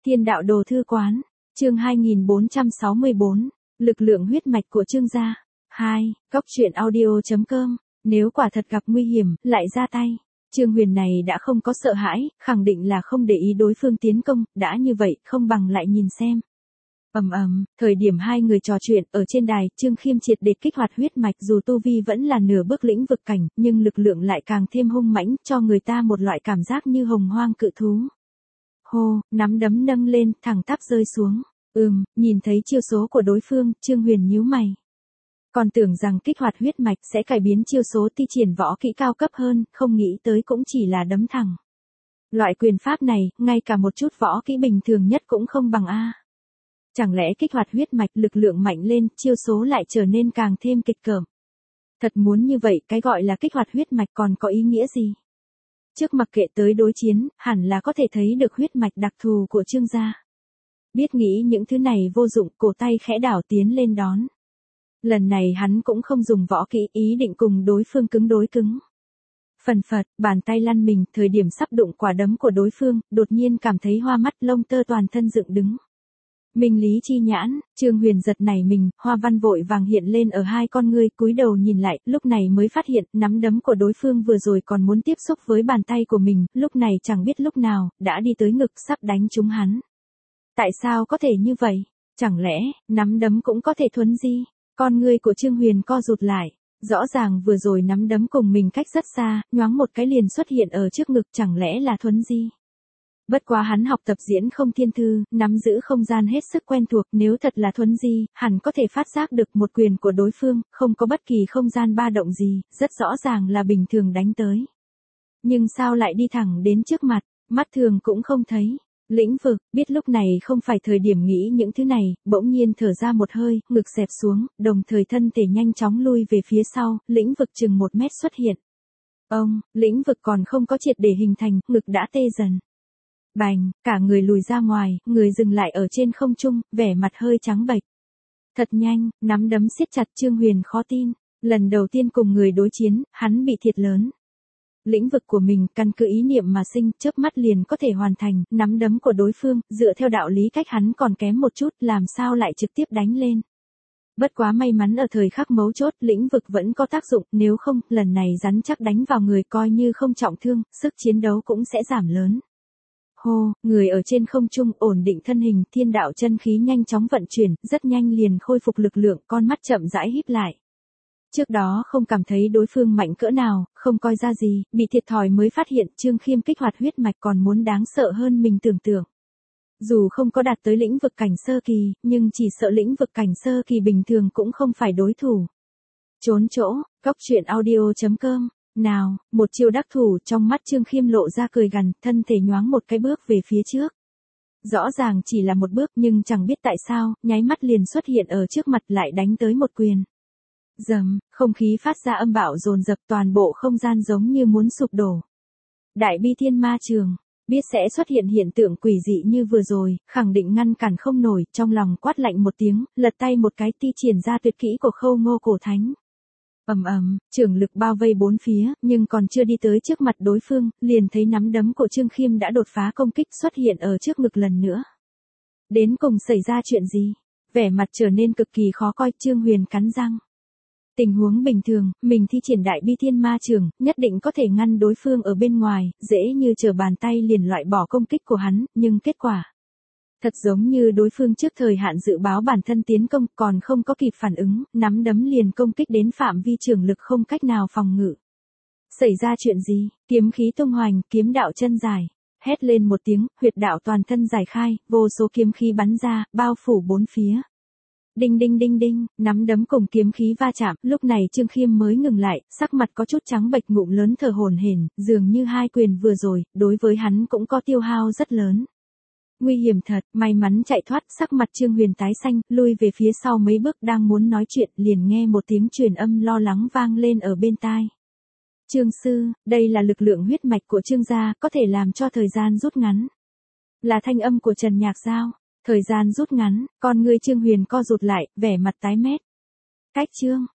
Thiên đạo đồ thư quán, chương 2464, lực lượng huyết mạch của Trương gia. 2. Cóc truyện audio.com. Nếu quả thật gặp nguy hiểm, lại ra tay. Trương Huyền này đã không có sợ hãi, khẳng định là không để ý đối phương tiến công, đã như vậy, không bằng lại nhìn xem. Thời điểm hai người trò chuyện, ở trên đài, Trương Khiêm triệt để kích hoạt huyết mạch, dù tu vi vẫn là nửa bước lĩnh vực cảnh, nhưng lực lượng lại càng thêm hung mãnh, cho người ta một loại cảm giác như hồng hoang cự thú. Hô, nắm đấm nâng lên, thẳng tắp rơi xuống. Nhìn thấy chiêu số của đối phương, Trương Huyền nhíu mày. Còn tưởng rằng kích hoạt huyết mạch sẽ cải biến chiêu số thi triển võ kỹ cao cấp hơn, không nghĩ tới cũng chỉ là đấm thẳng. Loại quyền pháp này, ngay cả một chút võ kỹ bình thường nhất cũng không bằng a. Chẳng lẽ kích hoạt huyết mạch lực lượng mạnh lên, chiêu số lại trở nên càng thêm kịch cỡm. Thật muốn như vậy, cái gọi là kích hoạt huyết mạch còn có ý nghĩa gì? Trước mặc kệ tới đối chiến, hẳn là có thể thấy được huyết mạch đặc thù của Trương gia. Biết nghĩ những thứ này vô dụng, cổ tay khẽ đảo tiến lên đón. Lần này hắn cũng không dùng võ kỹ, ý định cùng đối phương cứng đối cứng. Phần phật, bàn tay lăn mình, thời điểm sắp đụng quả đấm của đối phương, đột nhiên cảm thấy hoa mắt, lông tơ toàn thân dựng đứng. Minh lý chi nhãn, Trương Huyền giật nảy mình, hoa văn vội vàng hiện lên ở hai con ngươi, cúi đầu nhìn lại, lúc này mới phát hiện, nắm đấm của đối phương vừa rồi còn muốn tiếp xúc với bàn tay của mình, lúc này chẳng biết lúc nào, đã đi tới ngực, sắp đánh trúng hắn. Tại sao có thể như vậy? Chẳng lẽ, nắm đấm cũng có thể thuấn di? Con ngươi của Trương Huyền co rụt lại, rõ ràng vừa rồi nắm đấm cùng mình cách rất xa, nhoáng một cái liền xuất hiện ở trước ngực, chẳng lẽ là thuấn di? Bất quá hắn học tập diễn không thiên thư, nắm giữ không gian hết sức quen thuộc, nếu thật là thuấn di, hẳn có thể phát giác được một quyền của đối phương, không có bất kỳ không gian ba động gì, rất rõ ràng là bình thường đánh tới. Nhưng sao lại đi thẳng đến trước mặt, mắt thường cũng không thấy. Lĩnh vực, biết lúc này không phải thời điểm nghĩ những thứ này, bỗng nhiên thở ra một hơi, ngực xẹp xuống, đồng thời thân thể nhanh chóng lui về phía sau, lĩnh vực chừng 1 mét xuất hiện. Lĩnh vực còn không có triệt để hình thành, ngực đã tê dần. Bành, cả người lùi ra ngoài, người dừng lại ở trên không trung, vẻ mặt hơi trắng bệch. Thật nhanh, nắm đấm siết chặt, Trương Huyền khó tin, lần đầu tiên cùng người đối chiến, hắn bị thiệt lớn. Lĩnh vực của mình, căn cứ ý niệm mà sinh, chớp mắt liền có thể hoàn thành, nắm đấm của đối phương, dựa theo đạo lý cách hắn còn kém một chút, làm sao lại trực tiếp đánh lên. Bất quá may mắn ở thời khắc mấu chốt, lĩnh vực vẫn có tác dụng, nếu không, lần này rắn chắc đánh vào người coi như không trọng thương, sức chiến đấu cũng sẽ giảm lớn. Hô, người ở trên không trung, ổn định thân hình, thiên đạo chân khí nhanh chóng vận chuyển, rất nhanh liền khôi phục lực lượng, con mắt chậm rãi híp lại. Trước đó không cảm thấy đối phương mạnh cỡ nào, không coi ra gì, bị thiệt thòi mới phát hiện Trương Khiêm kích hoạt huyết mạch còn muốn đáng sợ hơn mình tưởng tượng. Dù không có đạt tới lĩnh vực cảnh sơ kỳ, nhưng chỉ sợ lĩnh vực cảnh sơ kỳ bình thường cũng không phải đối thủ. Trốn chỗ, cóc truyện audio.com. Nào, một chiêu đắc thủ, trong mắt Trương Khiêm lộ ra cười gằn, thân thể nhoáng một cái bước về phía trước. Rõ ràng chỉ là một bước nhưng chẳng biết tại sao, nháy mắt liền xuất hiện ở trước mặt lại đánh tới một quyền. Dầm, không khí phát ra âm bạo dồn dập, toàn bộ không gian giống như muốn sụp đổ. Đại bi thiên ma trường, biết sẽ xuất hiện hiện tượng quỷ dị như vừa rồi, khẳng định ngăn cản không nổi, trong lòng quát lạnh một tiếng, lật tay một cái thi triển ra tuyệt kỹ của Khâu Ngô Cổ Thánh. Trưởng lực bao vây bốn phía, nhưng còn chưa đi tới trước mặt đối phương, liền thấy nắm đấm của Trương Khiêm đã đột phá công kích xuất hiện ở trước ngực lần nữa. Đến cùng xảy ra chuyện gì? Vẻ mặt trở nên cực kỳ khó coi, Trương Huyền cắn răng. Tình huống bình thường, mình thi triển đại bi thiên ma trường, nhất định có thể ngăn đối phương ở bên ngoài, dễ như trở bàn tay liền loại bỏ công kích của hắn, nhưng kết quả. Thật giống như đối phương trước thời hạn dự báo bản thân tiến công, còn không có kịp phản ứng, nắm đấm liền công kích đến phạm vi trường lực không cách nào phòng ngự. Xảy ra chuyện gì? Kiếm khí tung hoành, kiếm đạo chân dài. Hét lên một tiếng, huyệt đạo toàn thân giải khai, vô số kiếm khí bắn ra, bao phủ bốn phía. Đinh đinh đinh đinh, nắm đấm cùng kiếm khí va chạm, lúc này Trương Khiêm mới ngừng lại, sắc mặt có chút trắng bệch, ngụm lớn thở hổn hển, dường như hai quyền vừa rồi, đối với hắn cũng có tiêu hao rất lớn. Nguy hiểm thật, may mắn chạy thoát, sắc mặt Trương Huyền tái xanh, lui về phía sau mấy bước đang muốn nói chuyện, liền nghe một tiếng truyền âm lo lắng vang lên ở bên tai. Trương sư, đây là lực lượng huyết mạch của Trương gia, có thể làm cho thời gian rút ngắn. Là thanh âm của Trần Nhạc Giao. Thời gian rút ngắn, con ngươi Trương Huyền co rụt lại, vẻ mặt tái mét. Cách Trương,